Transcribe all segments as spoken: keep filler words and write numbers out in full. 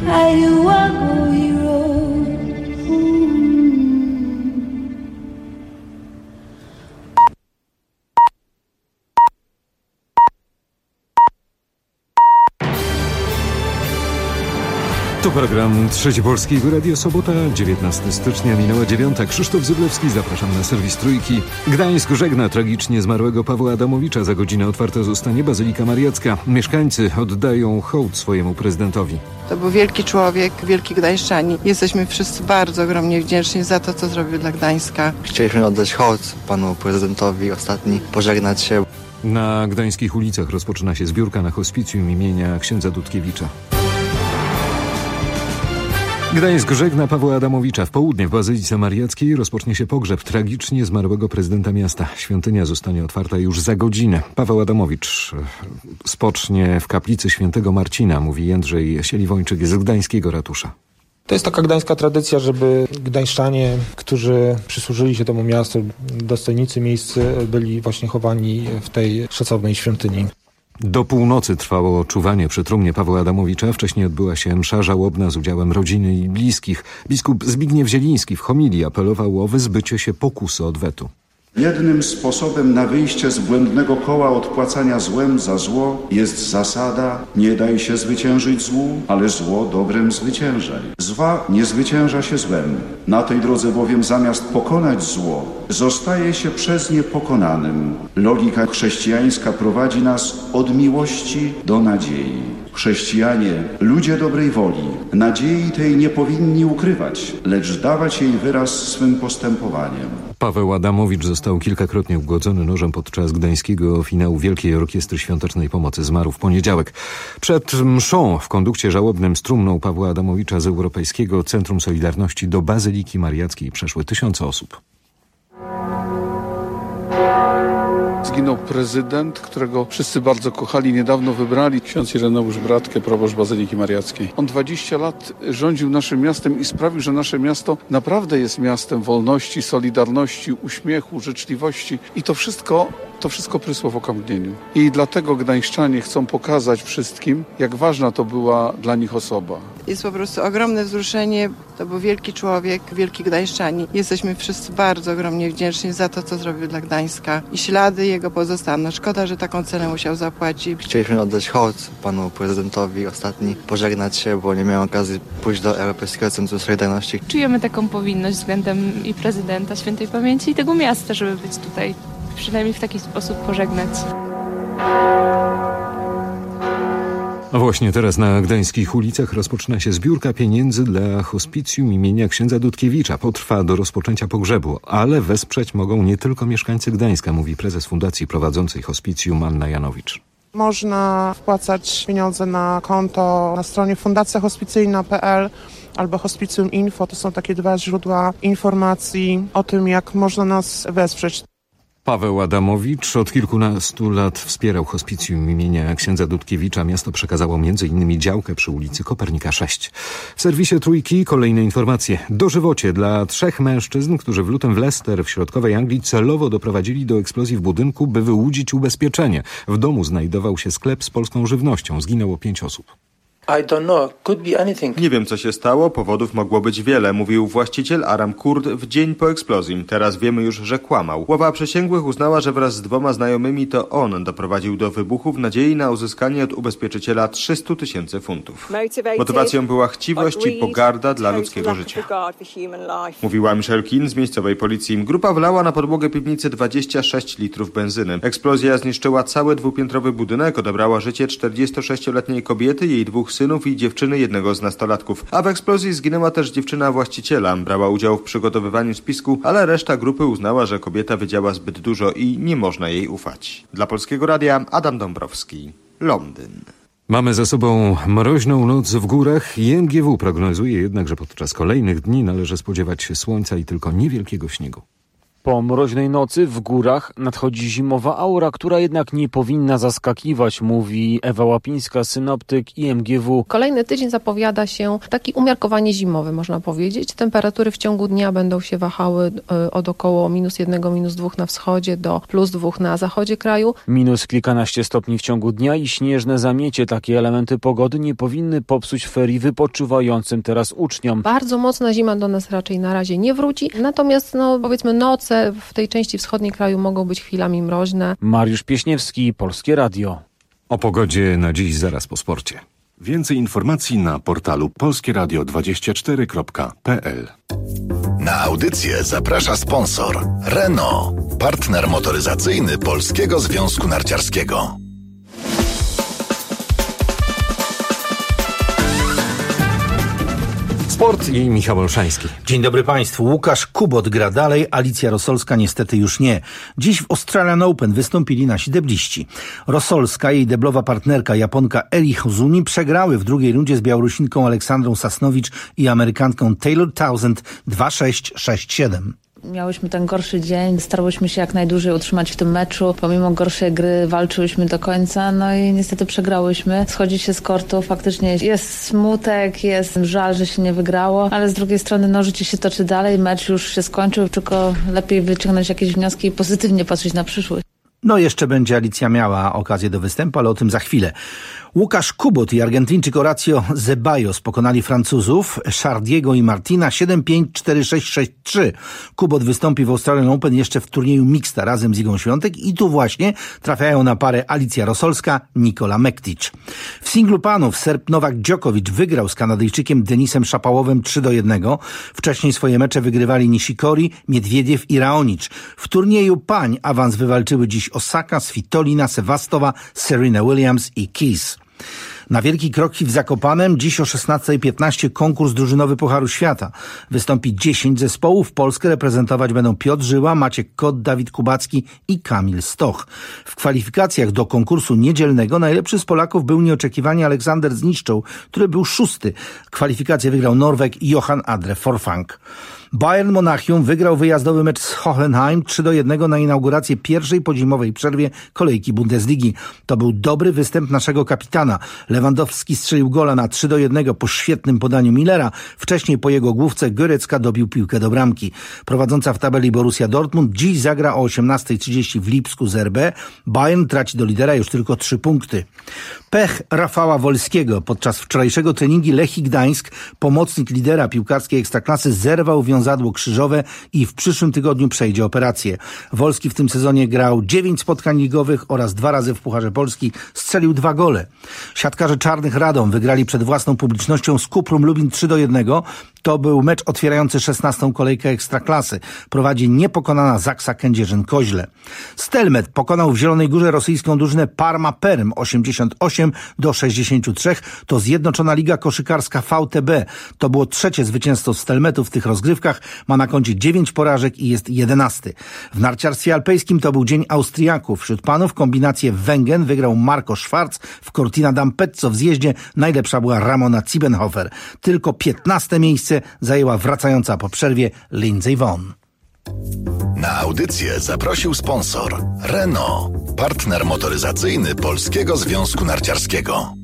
To program Trzeci Polskiego Radio, sobota, dziewiętnastego stycznia, minęła dziewiąta. Krzysztof Zyblewski, zapraszam na serwis Trójki. Gdańsk żegna tragicznie zmarłego Pawła Adamowicza. Za godzinę otwarta zostanie Bazylika Mariacka. Mieszkańcy oddają hołd swojemu prezydentowi. To był wielki człowiek, wielki Gdańszczanin. Jesteśmy wszyscy bardzo ogromnie wdzięczni za to, co zrobił dla Gdańska. Chcieliśmy oddać hołd panu prezydentowi ostatni, pożegnać się. Na gdańskich ulicach rozpoczyna się zbiórka na hospicjum imienia księdza Dudkiewicza. Gdańsk żegna Pawła Adamowicza. W południe w Bazylice Mariackiej rozpocznie się pogrzeb tragicznie zmarłego prezydenta miasta. Świątynia zostanie otwarta już za godzinę. Paweł Adamowicz spocznie w kaplicy świętego Marcina, mówi Jędrzej Sieliwończyk z gdańskiego ratusza. To jest taka gdańska tradycja, żeby gdańszczanie, którzy przysłużyli się temu miastu, dostojnicy miejscy, byli właśnie chowani w tej szacownej świątyni. Do północy trwało czuwanie przy trumnie Pawła Adamowicza. Wcześniej odbyła się msza żałobna z udziałem rodziny i bliskich. Biskup Zbigniew Zieliński w homilii apelował o wyzbycie się pokusy odwetu. Jednym sposobem na wyjście z błędnego koła odpłacania złem za zło jest zasada: nie daj się zwyciężyć złu, ale zło dobrem zwyciężaj. Zła nie zwycięża się złem. Na tej drodze bowiem zamiast pokonać zło, zostaje się przez nie pokonanym. Logika chrześcijańska prowadzi nas od miłości do nadziei. Chrześcijanie, ludzie dobrej woli, nadziei tej nie powinni ukrywać, lecz dawać jej wyraz swym postępowaniem. Paweł Adamowicz został kilkakrotnie ugłodzony nożem podczas gdańskiego finału Wielkiej Orkiestry Świątecznej Pomocy. Zmarł w poniedziałek. Przed mszą w kondukcie żałobnym z trumną Pawła Adamowicza z Europejskiego Centrum Solidarności do Bazyliki Mariackiej przeszły tysiące osób. Zginął prezydent, którego wszyscy bardzo kochali, niedawno wybrali, ksiądz Ireneusz Bratkę, proboszcz Bazyliki Mariackiej. On dwadzieścia lat rządził naszym miastem i sprawił, że nasze miasto naprawdę jest miastem wolności, solidarności, uśmiechu, życzliwości i to wszystko, to wszystko prysło w okamgnieniu. I dlatego gdańszczanie chcą pokazać wszystkim, jak ważna to była dla nich osoba. Jest po prostu ogromne wzruszenie. To był wielki człowiek, wielki Gdańszczanin. Jesteśmy wszyscy bardzo ogromnie wdzięczni za to, co zrobił dla Gdańska. I ślady jego pozostaną. Szkoda, że taką cenę musiał zapłacić. Chcieliśmy oddać hołd panu prezydentowi ostatni, pożegnać się, bo nie miałem okazji pójść do Europejskiego Centrum Solidarności. Czujemy taką powinność względem i prezydenta świętej pamięci i tego miasta, żeby być tutaj. Przynajmniej w taki sposób pożegnać. A właśnie teraz na gdańskich ulicach rozpoczyna się zbiórka pieniędzy dla hospicjum imienia księdza Dudkiewicza. Potrwa do rozpoczęcia pogrzebu, ale wesprzeć mogą nie tylko mieszkańcy Gdańska, mówi prezes fundacji prowadzącej hospicjum Anna Janowicz. Można wpłacać pieniądze na konto na stronie fundacja hospicyjna kropka p l albo Hospicjum Info. To są takie dwa źródła informacji o tym, jak można nas wesprzeć. Paweł Adamowicz od kilkunastu lat wspierał hospicjum imienia księdza Dudkiewicza. Miasto przekazało między innymi działkę przy ulicy Kopernika sześć. W serwisie Trójki kolejne informacje. Dożywocie dla trzech mężczyzn, którzy w lutym w Leicester w środkowej Anglii celowo doprowadzili do eksplozji w budynku, by wyłudzić ubezpieczenie. W domu znajdował się sklep z polską żywnością. Zginęło pięć osób. Nie wiem, co się stało, powodów mogło być wiele, mówił właściciel Aram Kurd w dzień po eksplozji. Teraz wiemy już, że kłamał. Ława przysięgłych uznała, że wraz z dwoma znajomymi to on doprowadził do wybuchu w nadziei na uzyskanie od ubezpieczyciela trzystu tysięcy funtów. Motywacją była chciwość i pogarda dla ludzkiego życia. Mówiła Michelle Keane z miejscowej policji. Grupa wlała na podłogę piwnicy dwadzieścia sześć litrów benzyny. Eksplozja zniszczyła cały dwupiętrowy budynek, odebrała życie czterdziestosześcioletniej kobiety, jej dwóch synów i dziewczyny jednego z nastolatków. A w eksplozji zginęła też dziewczyna właściciela. Brała udział w przygotowywaniu spisku, ale reszta grupy uznała, że kobieta wiedziała zbyt dużo i nie można jej ufać. Dla Polskiego Radia Adam Dąbrowski, Londyn. Mamy za sobą mroźną noc w górach. I M G W prognozuje jednak, że podczas kolejnych dni należy spodziewać się słońca i tylko niewielkiego śniegu. Po mroźnej nocy w górach nadchodzi zimowa aura, która jednak nie powinna zaskakiwać, mówi Ewa Łapińska, synoptyk I M G W. Kolejny tydzień zapowiada się taki umiarkowanie zimowy, można powiedzieć. Temperatury w ciągu dnia będą się wahały od około minus jednego, minus dwóch na wschodzie do plus dwóch na zachodzie kraju. Minus kilkanaście stopni w ciągu dnia i śnieżne zamiecie. Takie elementy pogody nie powinny popsuć ferii wypoczywającym teraz uczniom. Bardzo mocna zima do nas raczej na razie nie wróci. Natomiast no powiedzmy noce w tej części wschodniej kraju mogą być chwilami mroźne. Mariusz Pieśniewski, Polskie Radio. O pogodzie na dziś zaraz po sporcie. Więcej informacji na portalu polskieradio dwadzieścia cztery kropka p l. Na audycję zaprasza sponsor Renault, partner motoryzacyjny Polskiego Związku Narciarskiego. Sport i Michał Olszański. Dzień dobry Państwu. Łukasz Kubot gra dalej, Alicja Rosolska niestety już nie. Dziś w Australian Open wystąpili nasi debliści. Rosolska i jej deblowa partnerka Japonka Eri Hozuni przegrały w drugiej rundzie z Białorusinką Aleksandrą Sasnowicz i Amerykanką Taylor Townsend dwa sześć sześć siedem. Miałyśmy ten gorszy dzień, starałyśmy się jak najdłużej utrzymać w tym meczu. Pomimo gorszej gry walczyłyśmy do końca, no i niestety przegrałyśmy. Schodzi się z kortu, faktycznie jest smutek, jest żal, że się nie wygrało, ale z drugiej strony no życie się toczy dalej, mecz już się skończył, tylko lepiej wyciągnąć jakieś wnioski i pozytywnie patrzeć na przyszłość. No jeszcze będzie Alicja miała okazję do występu, ale o tym za chwilę. Łukasz Kubot i Argentyńczyk Horacio Zeballos pokonali Francuzów Chardiego i Martina siedem pięć, cztery sześć sześć trzy. Kubot wystąpi w Australian Open jeszcze w turnieju mixta razem z Igą Świątek i tu właśnie trafiają na parę Alicja Rosolska, Nikola Mektić. W singlu panów Serb Nowak Djokovic wygrał z Kanadyjczykiem Denisem Szapałowem trzy do jednego. Wcześniej swoje mecze wygrywali Nishikori, Miedwiediew i Raonic. W turnieju pań awans wywalczyły dziś Osaka, Svitolina, Sewastowa, Serena Williams i Keys. Na wielki kroki w Zakopanem dziś o szesnasta piętnaście konkurs drużynowy Pucharu Świata. Wystąpi dziesięć zespołów. Polskę reprezentować będą Piotr Żyła, Maciek Kot, Dawid Kubacki i Kamil Stoch. W kwalifikacjach do konkursu niedzielnego najlepszy z Polaków był nieoczekiwanie Aleksander Zniszczoł, który był szósty. Kwalifikację wygrał Norweg Johan Adre Forfang. Bayern Monachium wygrał wyjazdowy mecz z Hoffenheim trzy do jednego na inaugurację pierwszej po zimowej przerwie kolejki Bundesligi. To był dobry występ naszego kapitana. Lewandowski strzelił gola na trzy do jednego po świetnym podaniu Millera. Wcześniej po jego główce Goretzka dobił piłkę do bramki. Prowadząca w tabeli Borussia Dortmund dziś zagra o osiemnasta trzydzieści w Lipsku z R B. Bayern traci do lidera już tylko trzy punkty. Pech Rafała Wolskiego. Podczas wczorajszego treningu Lechii Gdańsk, pomocnik lidera piłkarskiej Ekstraklasy, zerwał wiązadło krzyżowe i w przyszłym tygodniu przejdzie operację. Wolski w tym sezonie grał dziewięć spotkań ligowych oraz dwa razy w Pucharze Polski, strzelił dwa gole. Siatkarze Czarnych Radom wygrali przed własną publicznością z Kuprum Lubin trzy do jednego. To był mecz otwierający szesnastą kolejkę Ekstraklasy. Prowadzi niepokonana Zaksa Kędzierzyn-Koźle. Stelmet pokonał w Zielonej Górze rosyjską drużynę Parma Perm osiemdziesiąt osiem do sześćdziesięciu trzech. To Zjednoczona Liga Koszykarska V T B. To było trzecie zwycięstwo Stelmetu w tych rozgrywkach. Ma na koncie dziewięć porażek i jest jedenasty. W narciarstwie alpejskim to był dzień Austriaków. Wśród panów kombinację Wengen wygrał Marco Schwarz. W Cortina d'Ampezzo w zjeździe najlepsza była Ramona Ziebenhofer. Tylko piętnaste miejsce zajęła wracająca po przerwie Lindsey Vonn. Na audycję zaprosił sponsor Renault, partner motoryzacyjny Polskiego Związku Narciarskiego.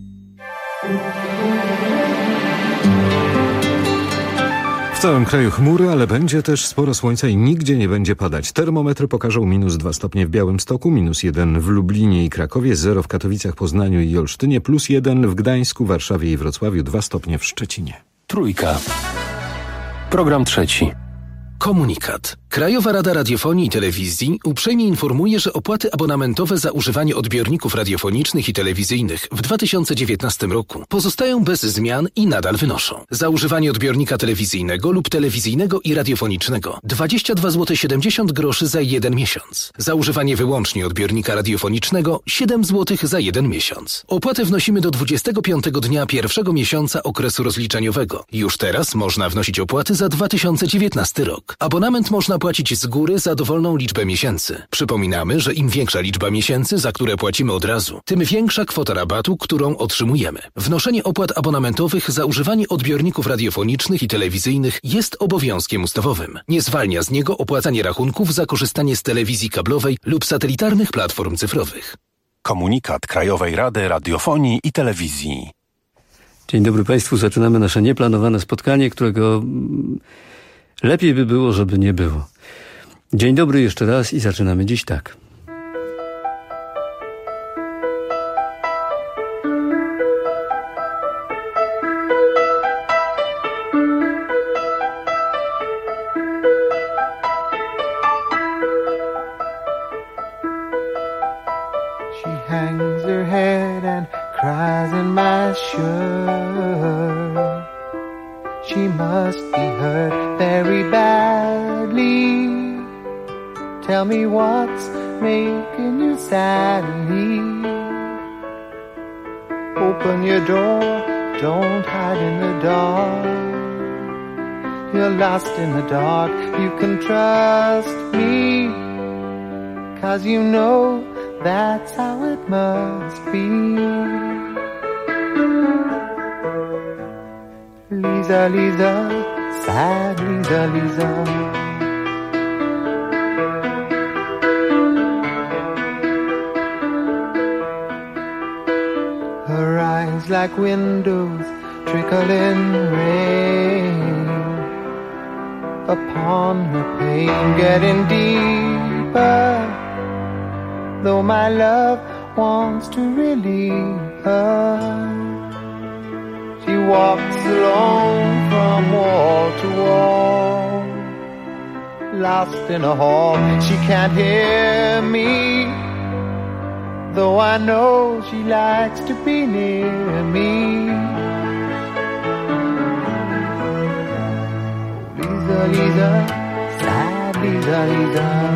W całym kraju chmury, ale będzie też sporo słońca i nigdzie nie będzie padać. Termometry pokażą minus dwa stopnie w Białymstoku, minus jeden w Lublinie i Krakowie, zero w Katowicach, Poznaniu i Olsztynie, plus jeden w Gdańsku, Warszawie i Wrocławiu, dwa stopnie w Szczecinie. Trójka. Program trzeci. Komunikat. Krajowa Rada Radiofonii i Telewizji uprzejmie informuje, że opłaty abonamentowe za używanie odbiorników radiofonicznych i telewizyjnych w dwa tysiące dziewiętnastym roku pozostają bez zmian i nadal wynoszą. Za używanie odbiornika telewizyjnego lub telewizyjnego i radiofonicznego dwadzieścia dwa złote siedemdziesiąt groszy za jeden miesiąc. Za używanie wyłącznie odbiornika radiofonicznego siedem złotych za jeden miesiąc. Opłatę wnosimy do dwudziestego piątego dnia pierwszego miesiąca okresu rozliczeniowego. Już teraz można wnosić opłaty za dwa tysiące dziewiętnasty rok. Abonament można można płacić z góry za dowolną liczbę miesięcy. Przypominamy, że im większa liczba miesięcy, za które płacimy od razu, tym większa kwota rabatu, którą otrzymujemy. Wnoszenie opłat abonamentowych za używanie odbiorników radiofonicznych i telewizyjnych jest obowiązkiem ustawowym. Nie zwalnia z niego opłacanie rachunków za korzystanie z telewizji kablowej lub satelitarnych platform cyfrowych. Komunikat Krajowej Rady Radiofonii i Telewizji. Dzień dobry Państwu. Zaczynamy nasze nieplanowane spotkanie, którego lepiej by było, żeby nie było. Dzień dobry jeszcze raz i zaczynamy dziś tak. Hangs her head and cries in my shirt. She must be hurt very badly. Tell me what's making you sadly. Open your door, don't hide in the dark. You're lost in the dark, you can trust me, 'cause you know that's how it must be. Lisa, Lisa, sad Lisa, Lisa. Her eyes like windows trickling rain upon her pain, getting deeper. Though my love wants to relieve her, she walks alone from wall to wall, lost in a hall. She can't hear me, though I know she likes to be near me. Lisa, Lisa, sad Lisa, Lisa.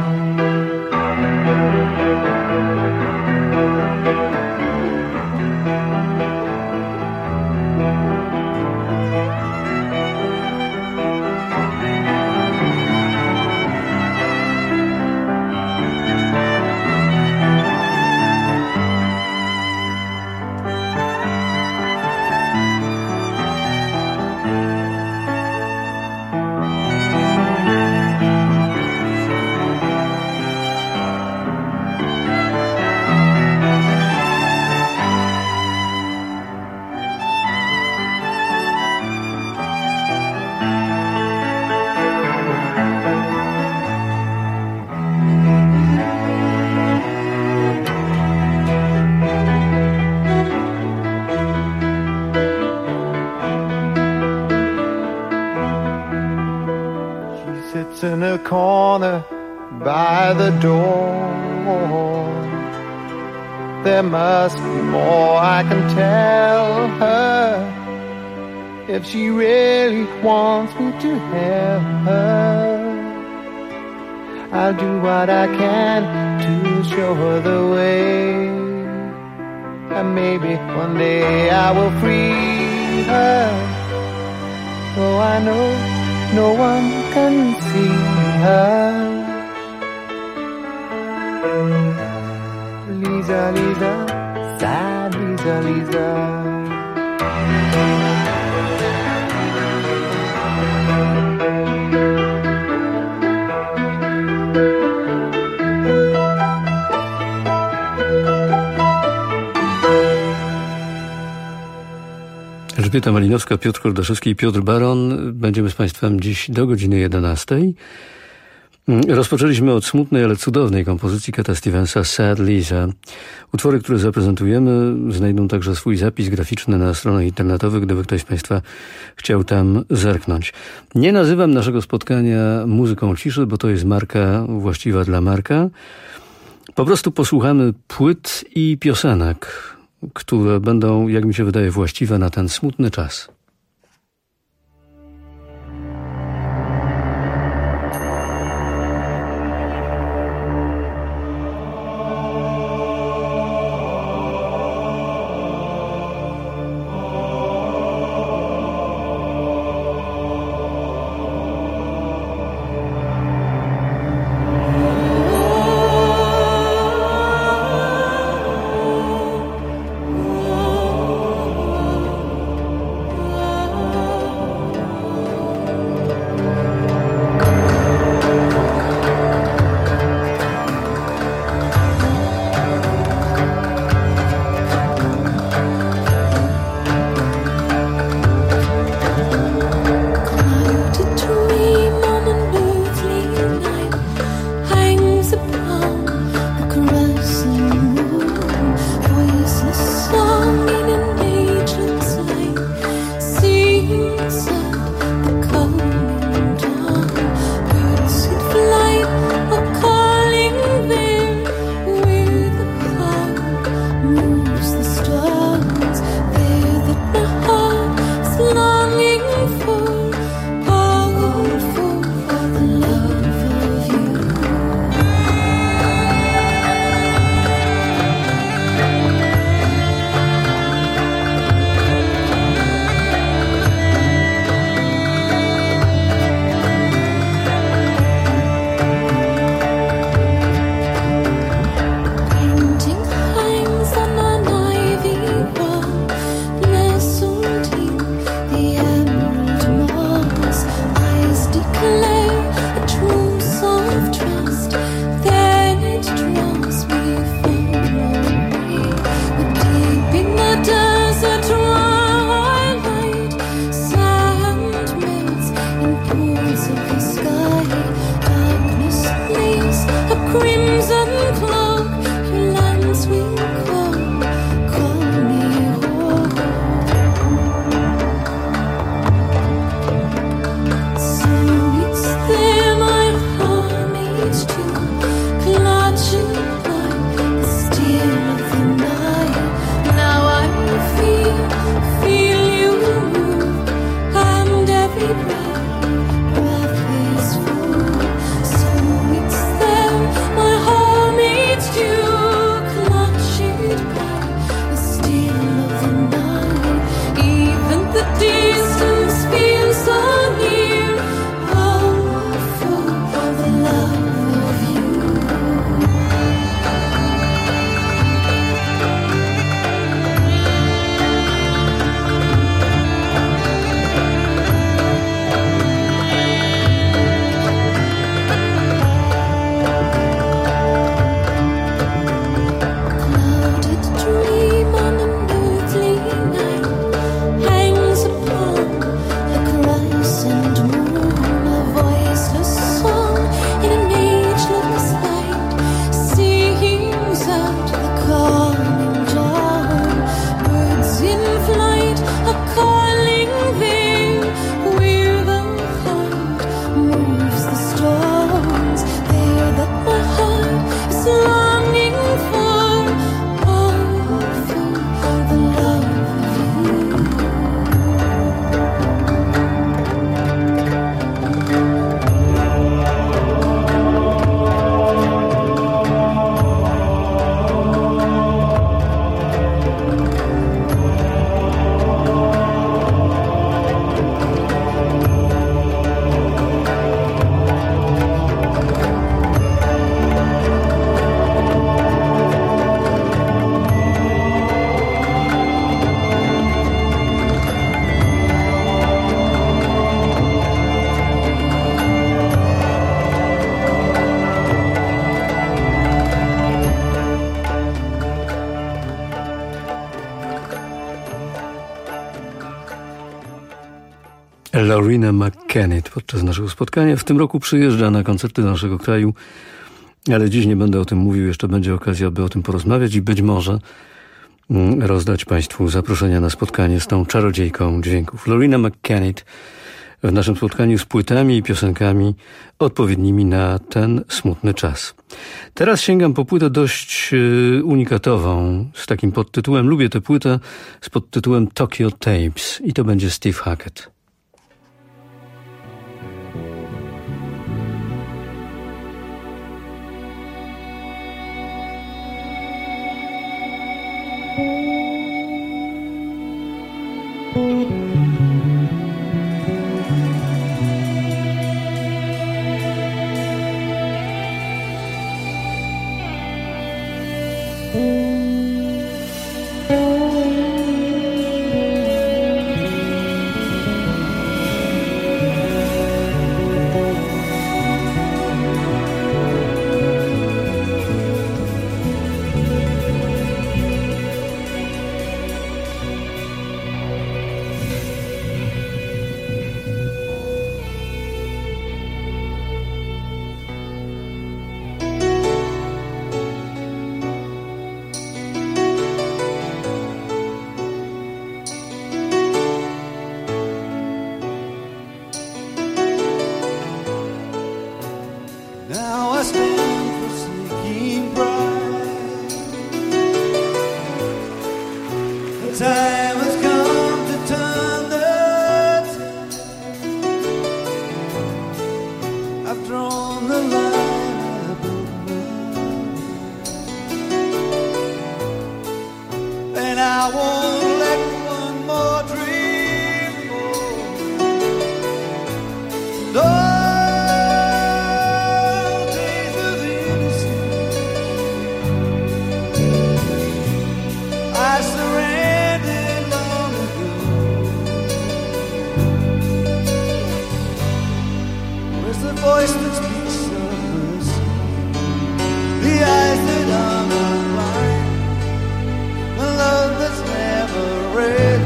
In a corner by the door, there must be more I can tell her, if she really wants me to help her. I'll do what I can to show her the way, and maybe one day I will free her, though I know no one can see her. Lisa, Lisa, sad Lisa, Lisa. Elżbieta Malinowska, Piotr Kordaszewski i Piotr Baron. Będziemy z Państwem dziś do godziny jedenastej. Rozpoczęliśmy od smutnej, ale cudownej kompozycji Cata Stevensa Sad Lisa. Utwory, które zaprezentujemy, znajdą także swój zapis graficzny na stronach internetowych, gdyby ktoś z Państwa chciał tam zerknąć. Nie nazywam naszego spotkania muzyką ciszy, bo to jest marka właściwa dla Marka. Po prostu posłuchamy płyt i piosenek, które będą, jak mi się wydaje, właściwe na ten smutny czas. Loreena McKennitt podczas naszego spotkania. W tym roku przyjeżdża na koncerty do naszego kraju, ale dziś nie będę o tym mówił, jeszcze będzie okazja, by o tym porozmawiać i być może rozdać Państwu zaproszenia na spotkanie z tą czarodziejką dźwięków. Loreena McKennitt w naszym spotkaniu z płytami i piosenkami odpowiednimi na ten smutny czas. Teraz sięgam po płytę dość unikatową, z takim podtytułem. Lubię tę płytę z podtytułem Tokyo Tapes i to będzie Steve Hackett. voice that speaks of mercy, the eyes that are not blind, the love that's never ending.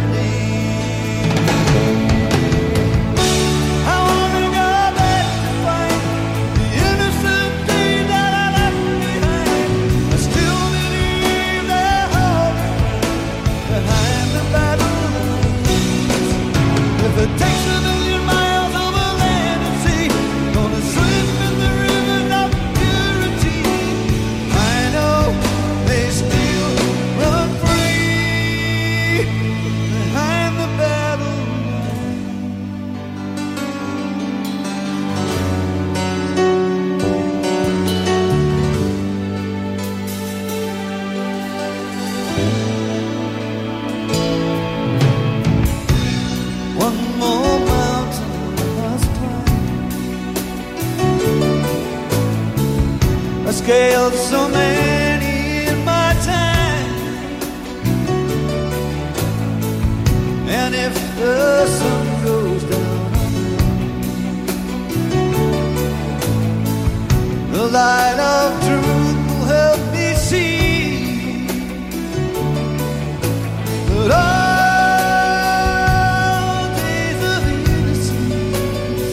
I wanna go back to find the innocent day that I left behind. I still believe they're holding behind the battle lines. If it takes a million miles over land and sea, gonna swim in the river of purity. I know they still run free behind the battle one more mountain I must climb. I scaled so many in my time, and if the sun goes down on me, the light of truth will help me see that all days of innocence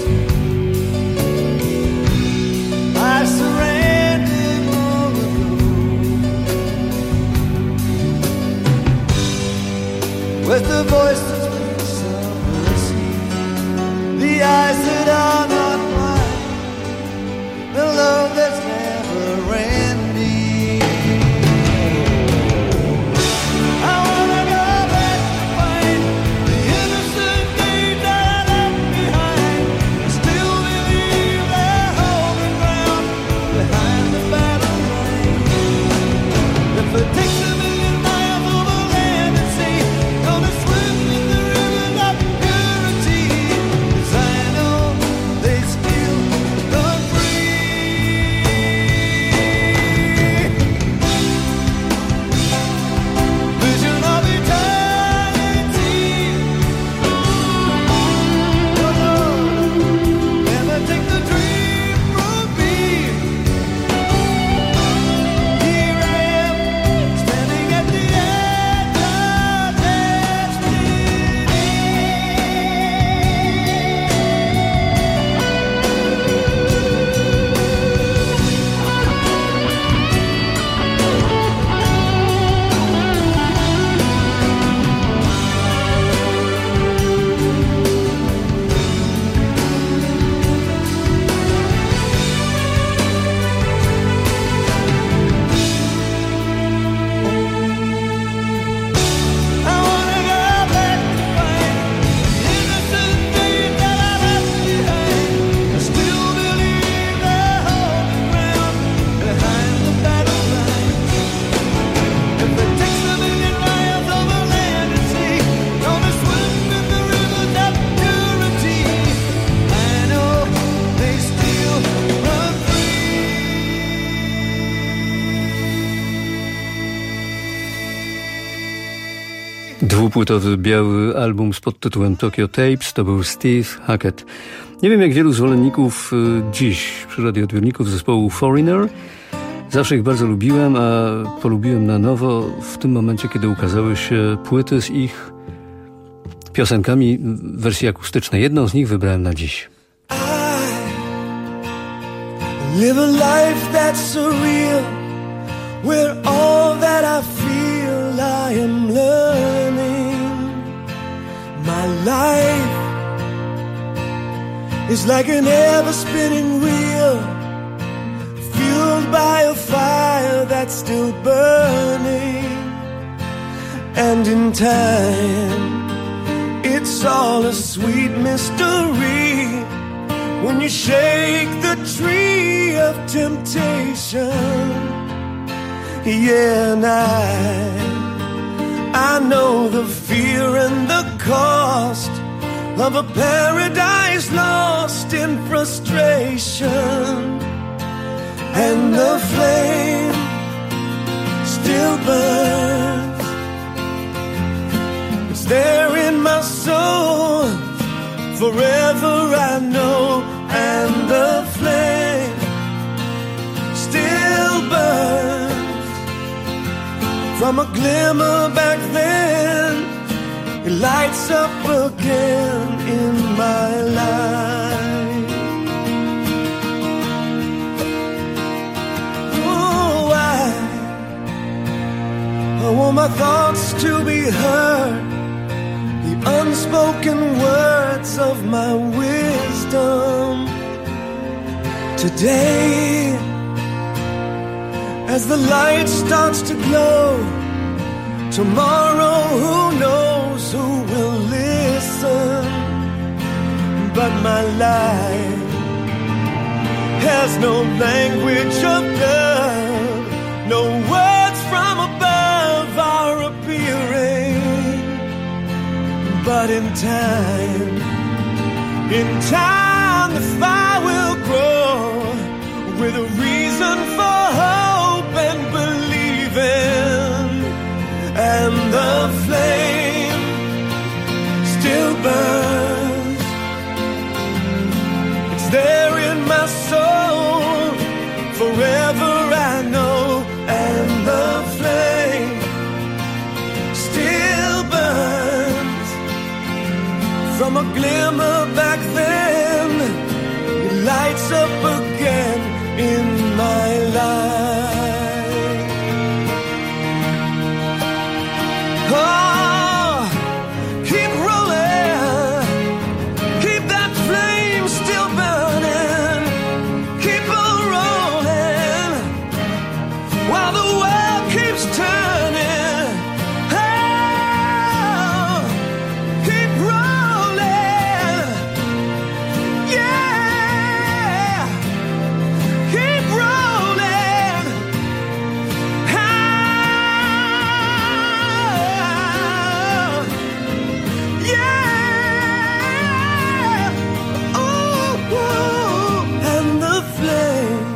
I surrendered long ago. With the voice that speaks of mercy, the eyes that are not blind, the love that's never ending. I wanna go back to find the innocent days that I left behind. I still believe they're holding ground behind the battle line. If it takes a million miles over land and sea, gonna swim in the rivers of purity. 'Cause I know they still run free. Vision of eternity. Oh Lord, never take the dream from me. Here I am, standing at the edge of destiny. I wanna go back to find the innocent days that I left behind. I still believe they're holding ground behind the battle lines. If it takes a million miles over land and sea, gonna swim in the rivers of purity. I know they still run Dwupłytowy biały album z podtytułem Tokyo Tapes to był Steve Hackett. Nie wiem jak wielu zwolenników y, dziś przy radioodbiorników zespołu Foreigner. Zawsze ich bardzo lubiłem, a polubiłem na nowo w tym momencie, kiedy ukazały się płyty z ich piosenkami w wersji akustycznej. Jedną z nich wybrałem na dziś. Live a life that's surreal, where all that I feel I am learning. My life is like an ever-spinning wheel, fueled by a fire that's still burning. And in time, it's all a sweet mystery when you shake the tree of temptation. Yeah, and I, I know the fear and the cost of a paradise lost in frustration. And the flame still burns. It's there in my soul. Forever I know and the flame still burns. From a glimmer back then, it lights up again in my life. Oh, I, I want my thoughts to be heard, the unspoken words of my wisdom. Today, as the light starts to glow, tomorrow who knows who will listen. But my life has no language of love, no words from above are appearing. But in time, in time the fire will grow with a reason for hope and believing. And the flame still burns. It's there in my soul, forever I know. And the flame still burns. From a glimmer back then, it lights up again in my life. Oh, keep rolling, keep that flame still burning, keep on rolling while the world keeps turning. Oh, keep rolling, yeah, keep rolling. Yeah, ooh, ooh. And the flame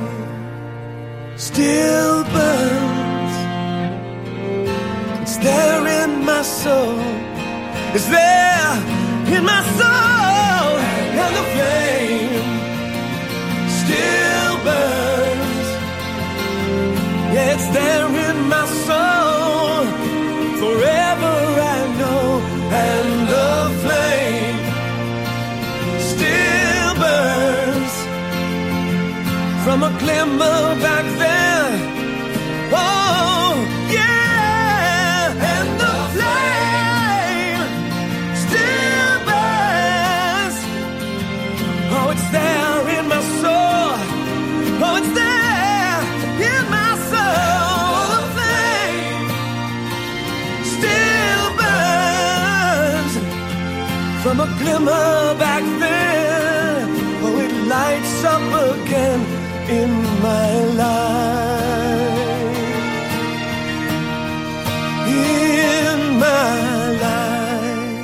still burns. It's there in my soul. It's there in my soul. And the flame still burns. Yeah, it's there in my soul. Forever I know. And the flame still burns. From a glimmer back there. Oh, yeah. And the flame still burns. Oh, it's there in my soul. Oh, it's there in my soul. The flame still burns. From a glimmer back there. Oh, it lights up again in my life. In my life.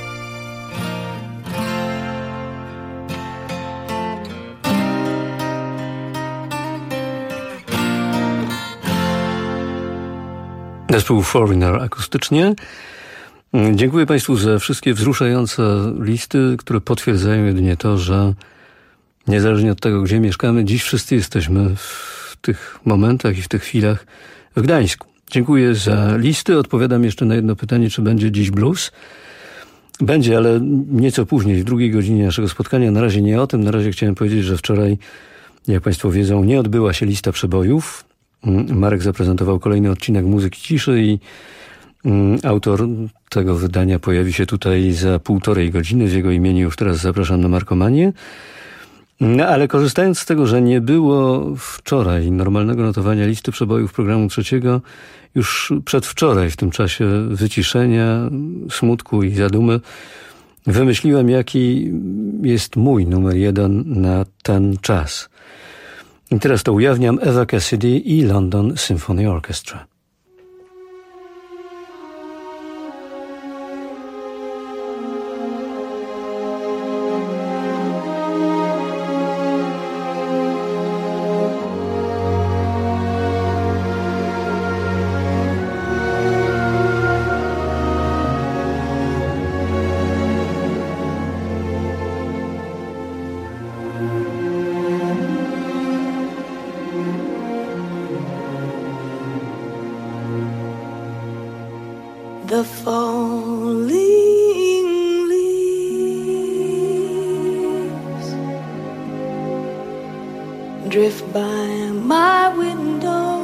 Zespół Foreigner akustycznie. Dziękuję Państwu za wszystkie wzruszające listy, które potwierdzają jedynie to, że niezależnie od tego, gdzie mieszkamy, dziś wszyscy jesteśmy w tych momentach i w tych chwilach w Gdańsku. Dziękuję za listy. Odpowiadam jeszcze na jedno pytanie, czy będzie dziś blues. Będzie, ale nieco później, w drugiej godzinie naszego spotkania. Na razie nie o tym. Na razie chciałem powiedzieć, że wczoraj, jak Państwo wiedzą, nie odbyła się lista przebojów. Marek zaprezentował kolejny odcinek Muzyki Ciszy i autor tego wydania pojawi się tutaj za półtorej godziny. W jego imieniu już teraz zapraszam na Markomanię. No, ale korzystając z tego, że nie było wczoraj normalnego notowania listy przebojów programu trzeciego, już przedwczoraj, w tym czasie wyciszenia, smutku i zadumy, wymyśliłem, jaki jest mój numer jeden na ten czas. I teraz to ujawniam: Eva Cassidy i London Symphony Orchestra. drift by my window.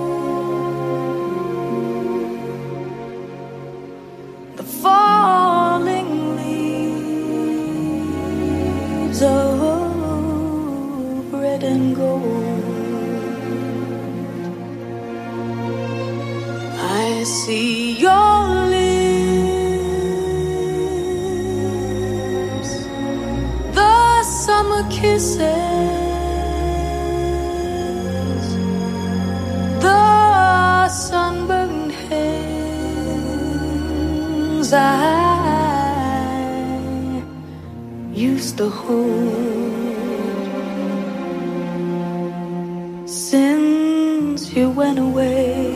The falling leaves of red and gold. I see your lips, the summer kisses, the sunburned hands I used to hold. Since you went away,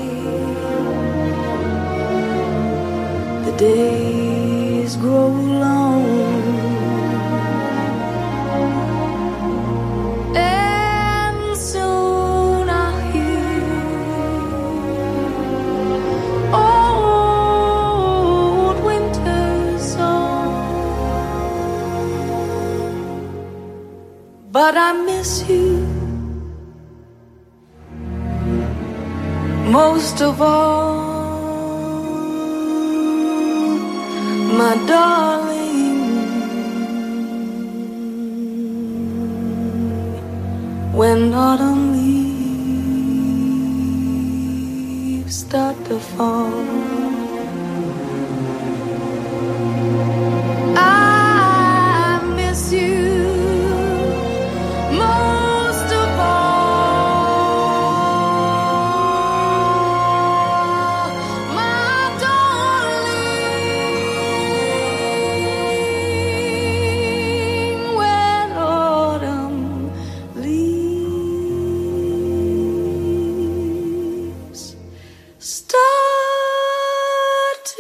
the days grow long, and soon I'll hear old winter song. But I miss you most of all, my darling. When autumn leaves start to fall, I miss you most of all, my darling. When autumn leaves start to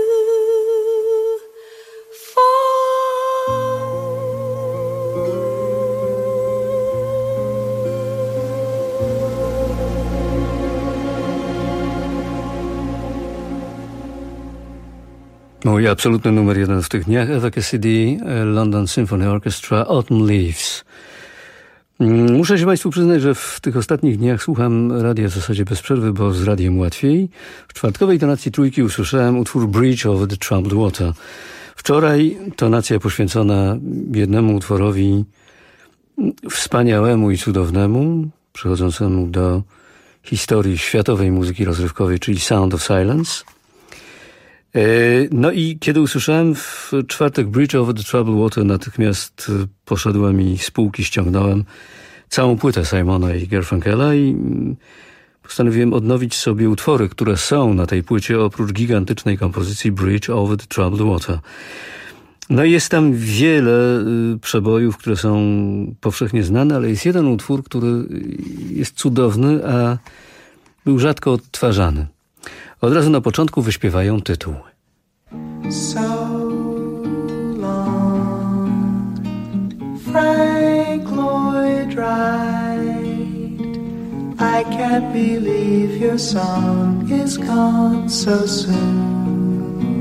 Mój absolutny numer jeden w tych dniach, Eva Cassidy, London Symphony Orchestra, Autumn Leaves. Muszę się Państwu przyznać, że w tych ostatnich dniach słucham radia w zasadzie bez przerwy, bo z radiem łatwiej. W czwartkowej tonacji trójki usłyszałem utwór Bridge over the Troubled Water. Wczoraj tonacja poświęcona jednemu utworowi wspaniałemu i cudownemu, przechodzącemu do historii światowej muzyki rozrywkowej, czyli Sound of Silence. No i kiedy usłyszałem w czwartek Bridge over the Troubled Water, natychmiast poszedłem i z półki ściągnąłem całą płytę Simona i Garfunkela i postanowiłem odnowić sobie utwory, które są na tej płycie, oprócz gigantycznej kompozycji Bridge over the Troubled Water. No i jest tam wiele przebojów, które są powszechnie znane, ale jest jeden utwór, który jest cudowny, a był rzadko odtwarzany. Od razu na początku wyśpiewają tytuł. So long, Frank Lloyd Wright, I can't believe your song is gone so soon.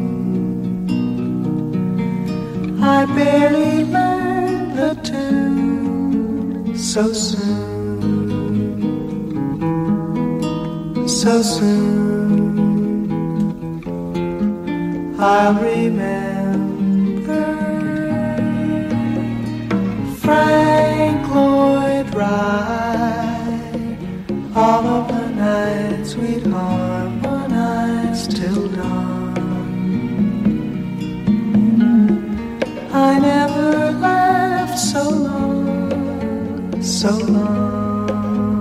I barely learned the tune so soon, so soon. I'll remember Frank Lloyd Wright, all of the nights we'd harmonize till dawn. I never laughed so long, so long,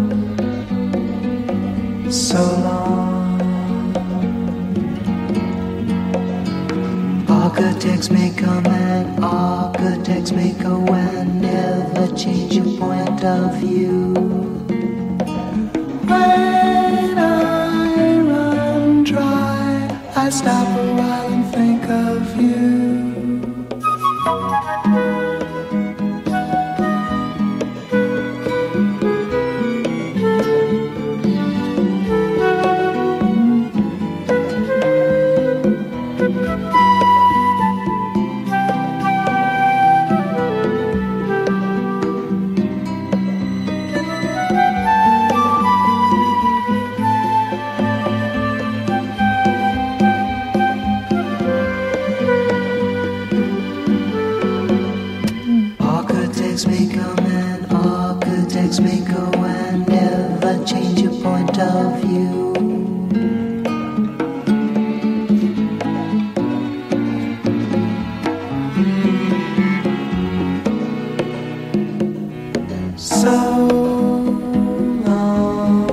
so long. All good texts may come and all good texts may go and never change your point of view. When I run dry, I stop a while and think of you. Music's may go and never change your point of view. So long,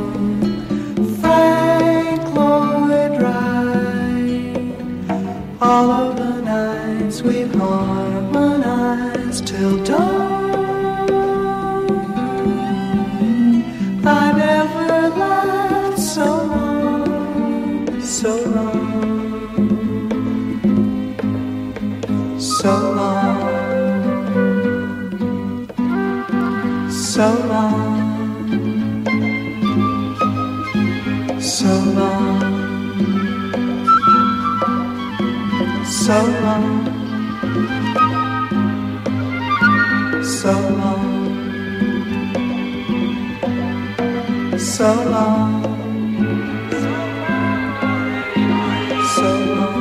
Frank Lloyd Wright. All of the nights we've harmonized till dawn. I never laughed so long, so long, so long. So long, so long, so long, so long, so long, so long.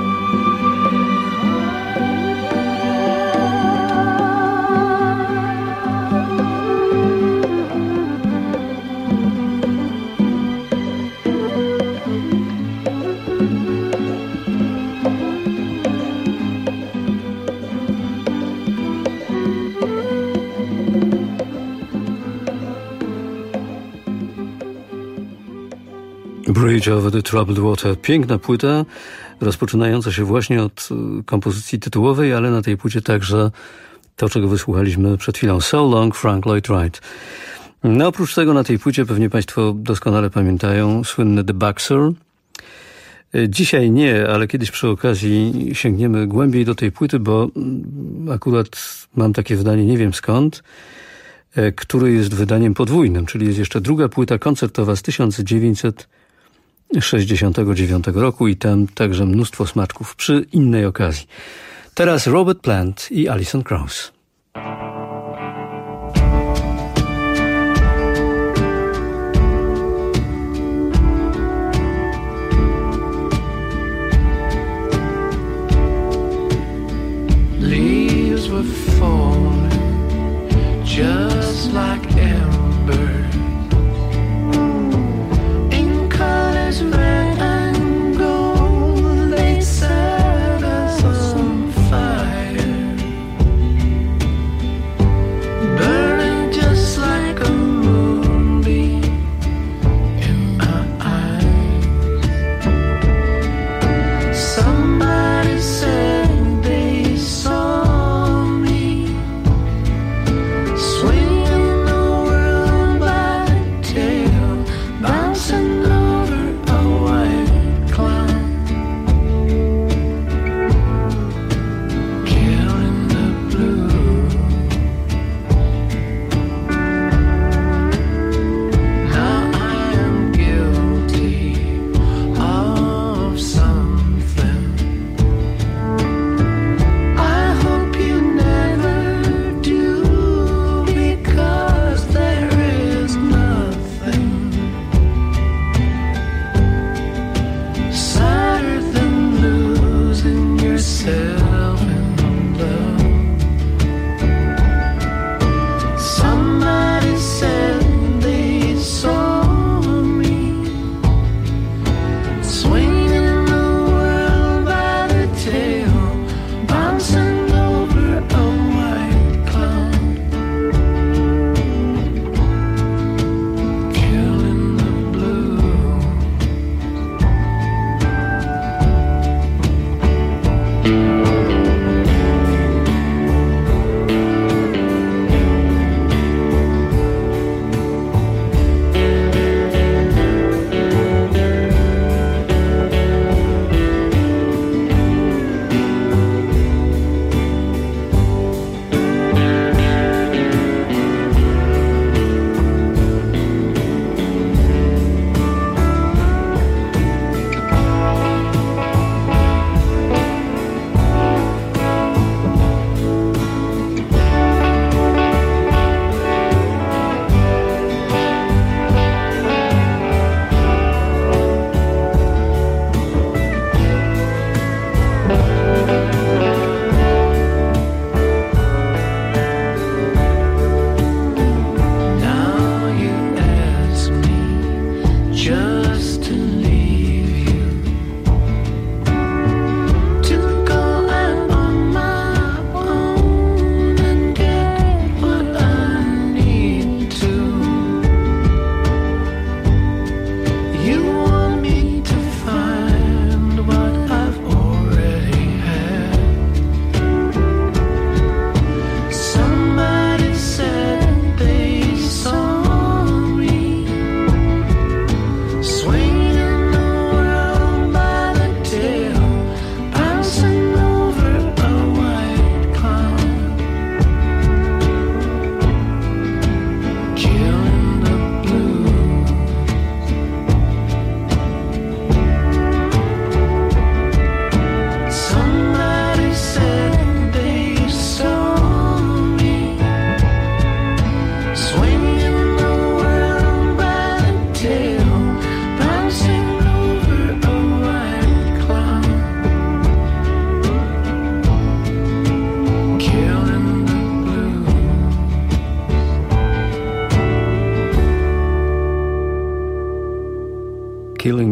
Bridge over the Troubled Water. Piękna płyta, rozpoczynająca się właśnie od kompozycji tytułowej, ale na tej płycie także to, czego wysłuchaliśmy przed chwilą. So Long, Frank Lloyd Wright. No oprócz tego na tej płycie, pewnie Państwo doskonale pamiętają, słynny The Boxer. Dzisiaj nie, ale kiedyś przy okazji sięgniemy głębiej do tej płyty, bo akurat mam takie wydanie, nie wiem skąd, które jest wydaniem podwójnym, czyli jest jeszcze druga płyta koncertowa z tysiąc dziewięćset sześćdziesiątego dziewiątego roku i tam także mnóstwo smaczków przy innej okazji. Teraz Robert Plant i Alison Krauss. Leaves were falling just like ember, in colors red and gold. They set us on fire, burning just like a moonbeam in my eyes. Somebody said they saw me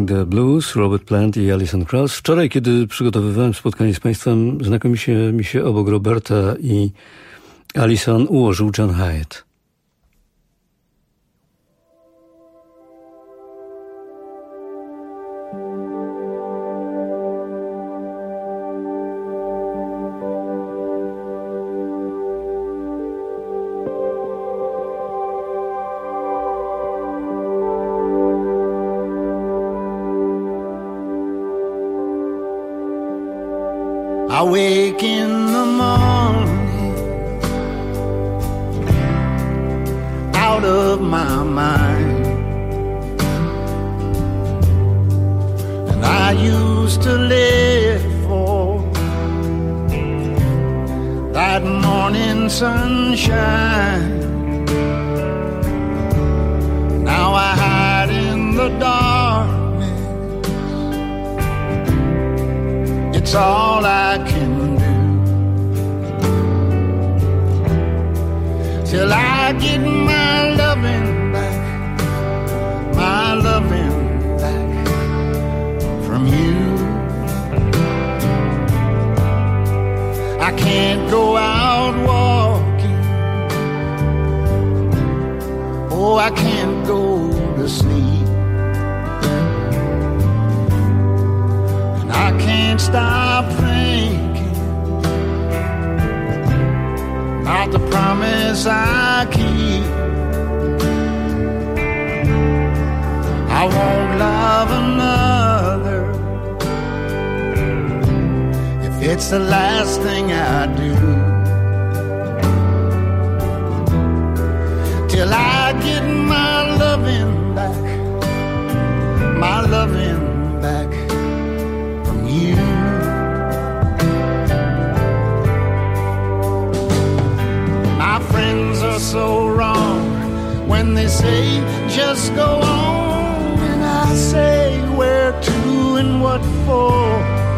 the Blues, Robert Plant i Alison Krauss. Wczoraj, kiedy przygotowywałem spotkanie z Państwem, znakomicie mi się obok Roberta i Alison ułożył John Hyatt. I wake in the morning out of my mind, and I used to live for that morning sunshine. Now I hide in the dark. It's all I can do till I get my loving back, my loving back from you. I can't go out walking, oh, I can't go to sleep. I can't stop thinking about the promise I keep. I won't love another if it's the last thing I do, till I get my loving back, my loving back. You. My friends are so wrong when they say just go on, and I say where to and what for.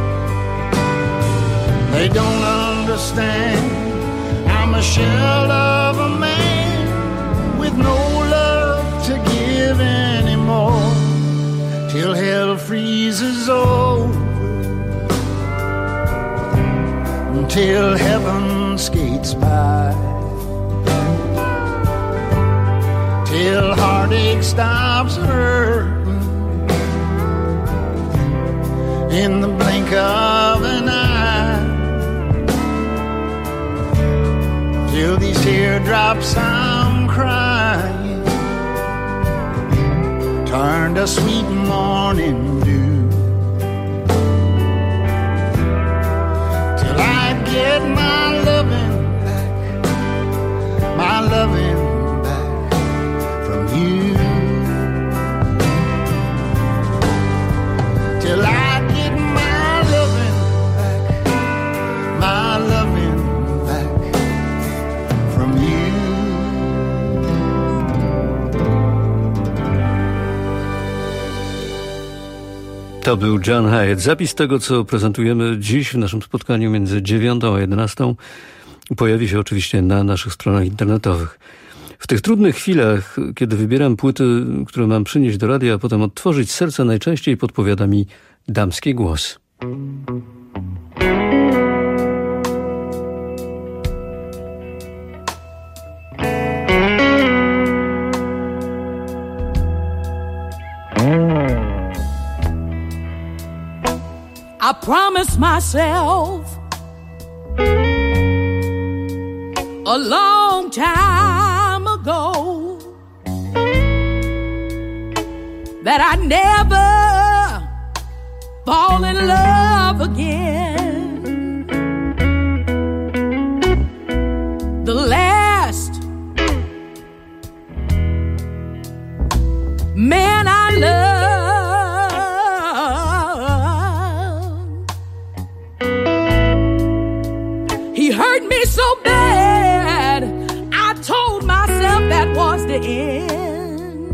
They don't understand I'm a shell of a man with no love to give anymore, till hell freezes over, till heaven skates by, till heartache stops hurting in the blink of an eye, till these teardrops I'm crying turn to sweet morning dew. Get my loving back, my loving back from you, till I get my loving back, my loving back from you. To był John Hyatt. Zapis tego, co prezentujemy dziś w naszym spotkaniu między dziewiątą a jedenastą pojawi się oczywiście na naszych stronach internetowych. W tych trudnych chwilach, kiedy wybieram płyty, które mam przynieść do radia, a potem odtworzyć serce, najczęściej podpowiada mi damski głos. I promised myself a long time ago that I'd never fall in love again. The last man I loved, hurt me so bad, I told myself that was the end.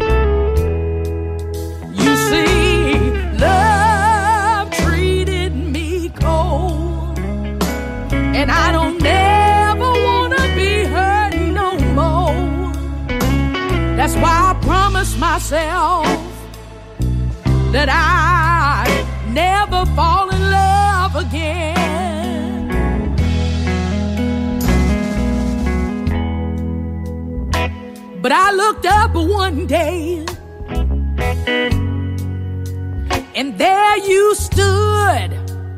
You see, love treated me cold, and I don't never wanna be hurt no more. That's why I promised myself that I But I looked up one day, and there you stood.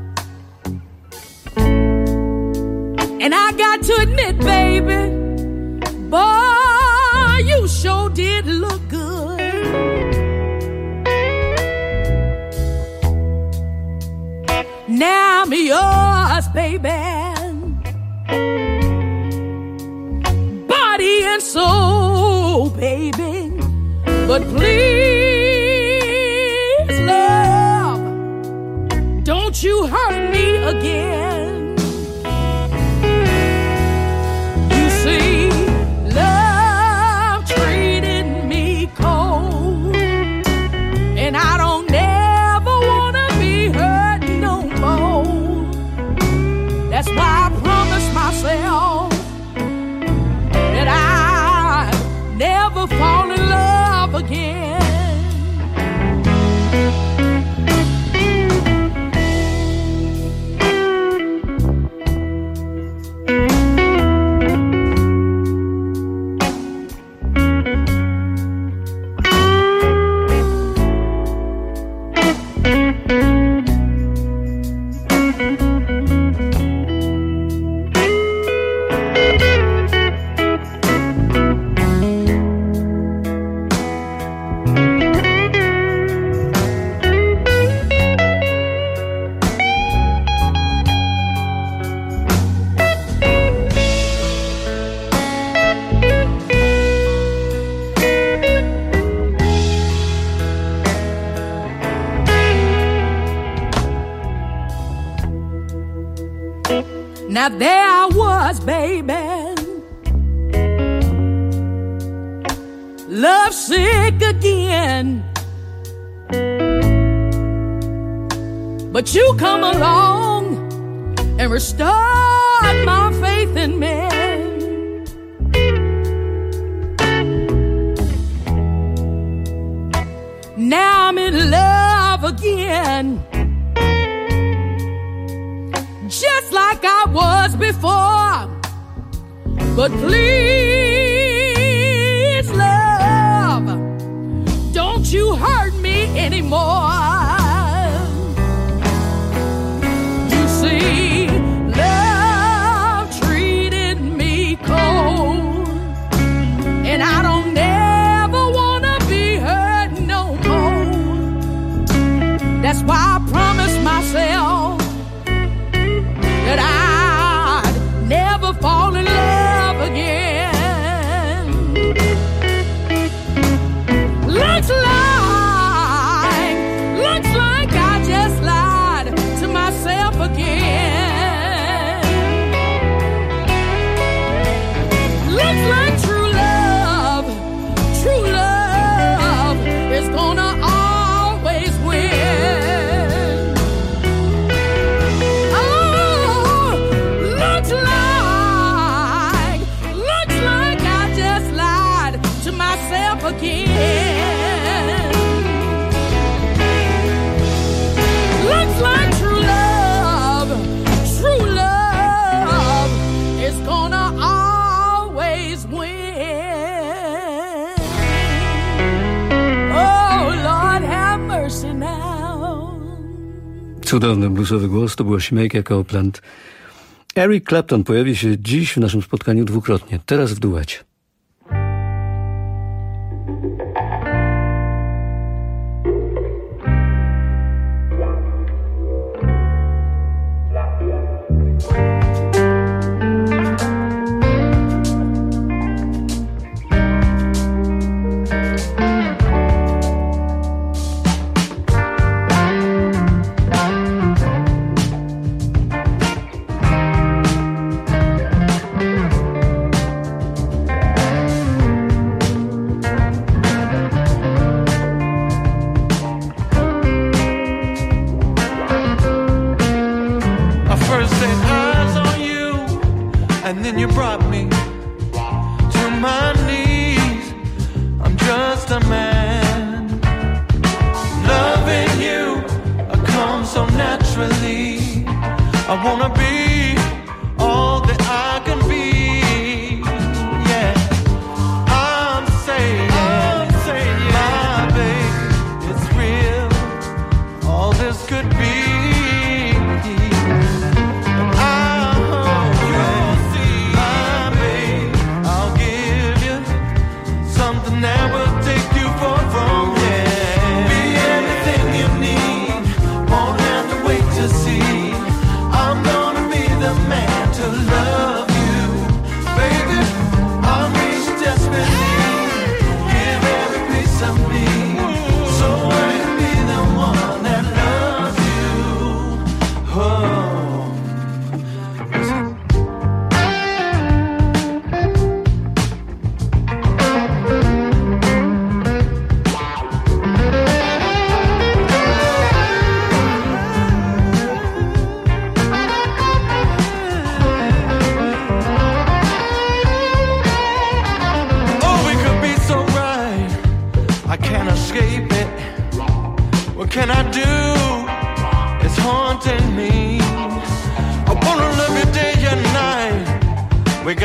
And I got to admit, baby, boy, you sure did look good. Now I'm yours, baby, body and soul, baby. But please, love, don't you hurt me again. You see, love treated me cold, and I don't never wanna be hurt no more. That's why I promised myself that I'd never fall in love again. Now there I was, baby, love sick again. But you come along and restored my faith in men. Now I'm in love again, just like I was before. But please, love, don't you hurt me anymore. You see, love treated me cold, and I don't ever wanna be hurt no more. That's why I promised myself that I'd never fall in love again. Looks like, looks like I just lied to myself again. Looks like true love, true love is gonna always win. Oh, looks like, looks like I just lied to myself again. Looks like true love, true love is gonna always win. Oh, Lord, have mercy now. Cudowny bluesowy głos, to była Jamaica Copeland. Eric Clapton pojawi się dziś w naszym spotkaniu dwukrotnie, teraz w duecie. I first set eyes on you, and then you brought me to my knees. I'm just a man. Loving you, I come so naturally. I wanna be all that I can be. Yeah, I'm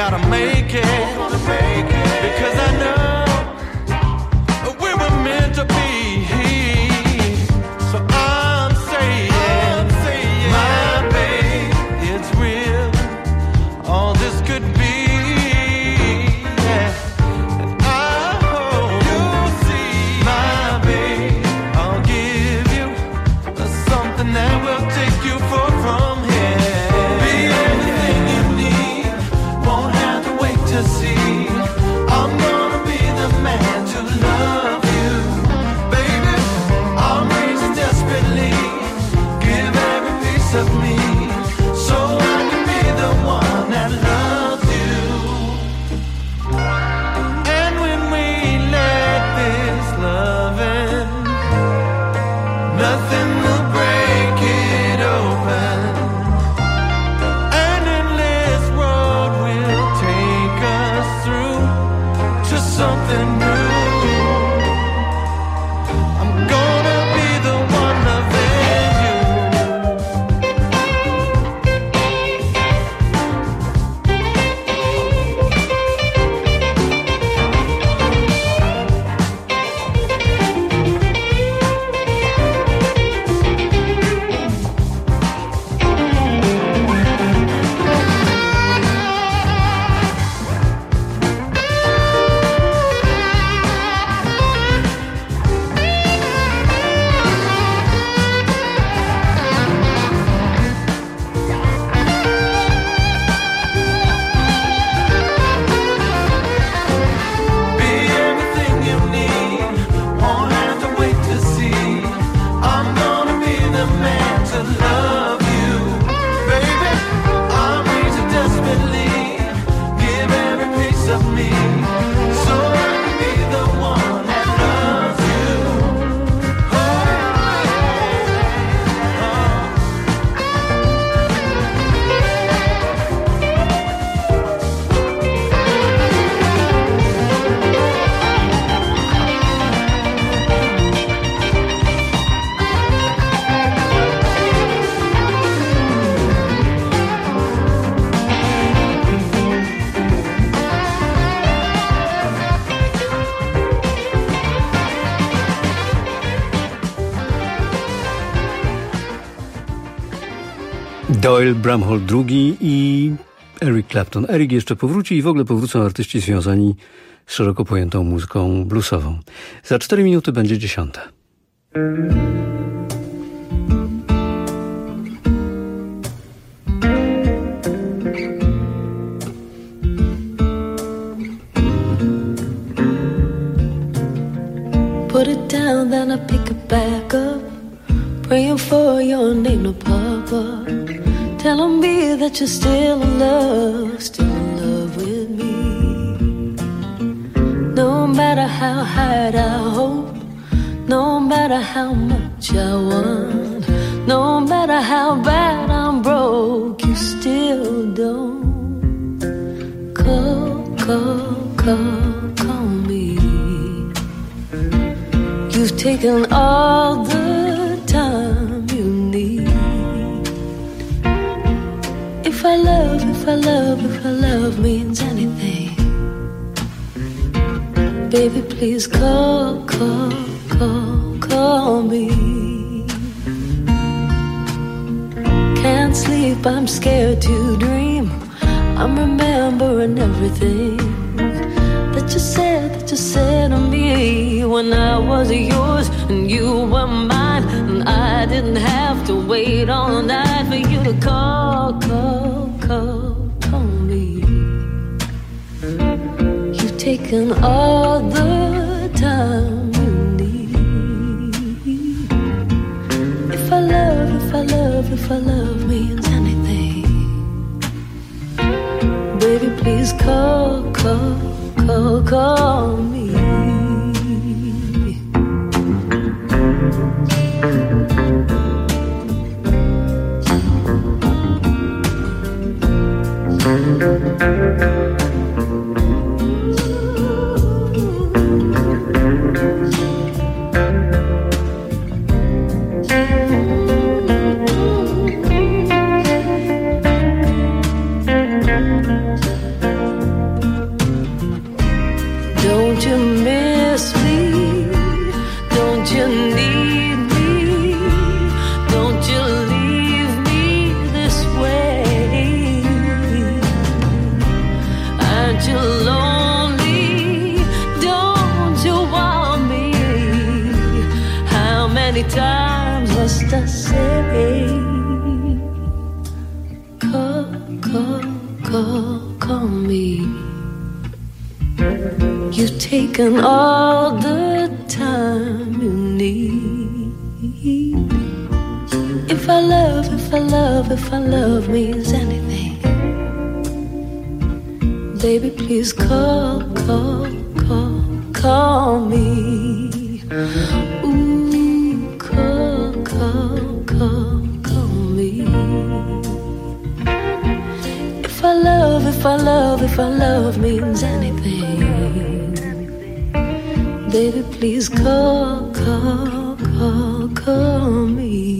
gotta make it, because I know we were meant to be. So I'm saying, my babe, it's real. All this could be. Yeah. And I hope you'll see, my babe, I'll give you something that will take you far from here. Be everything you need, won't have to wait to see. I'm gonna be the man to love you, baby. I'm reaching desperately, give every piece of me, so I can be the one that loves you. And when we let this love in, nothing will break it open. An endless road will take us through to something new. I'm gonna be the one loving you. Be everything you need, won't have to wait to see. I'm gonna be the man to love you, baby. I'm reaching desperately, give every piece of me, so I can be the one that loves you. Doyle, Bramhall drugi i Eric Clapton. Eric jeszcze powróci i w ogóle powrócą artyści związani z szeroko pojętą muzyką bluesową. Za cztery minuty będzie dziesiąta. Put it down, then I pick it back up. Praying for your name to pop up. Telling me that you're still in love, still in love with me. No matter how hard I hope, no matter how much I want, no matter how bad I'm broke, you still don't call, call, call, call me. You've taken all the time you need. If I love, if I love, if I love means anything, baby, please call, call, call, call me. Can't sleep, I'm scared to dream. I'm remembering everything that you said, that you said to me when I was yours and you were mine, and I didn't have to wait all night for you to call, call, call, call me. You've taken all the time you need. If I love, if I love, if I love means anything, baby, please call, call, call, call me. you lonely? Don't you want me? How many times must I say? Call, call, call, call me. You've taken all the time you need. If I love, if I love, if I love means anything, baby, please call, call, call, call me. Ooh, call, call, call, call me. If I love, if I love, if I love means anything, baby, please call, call, call, call me.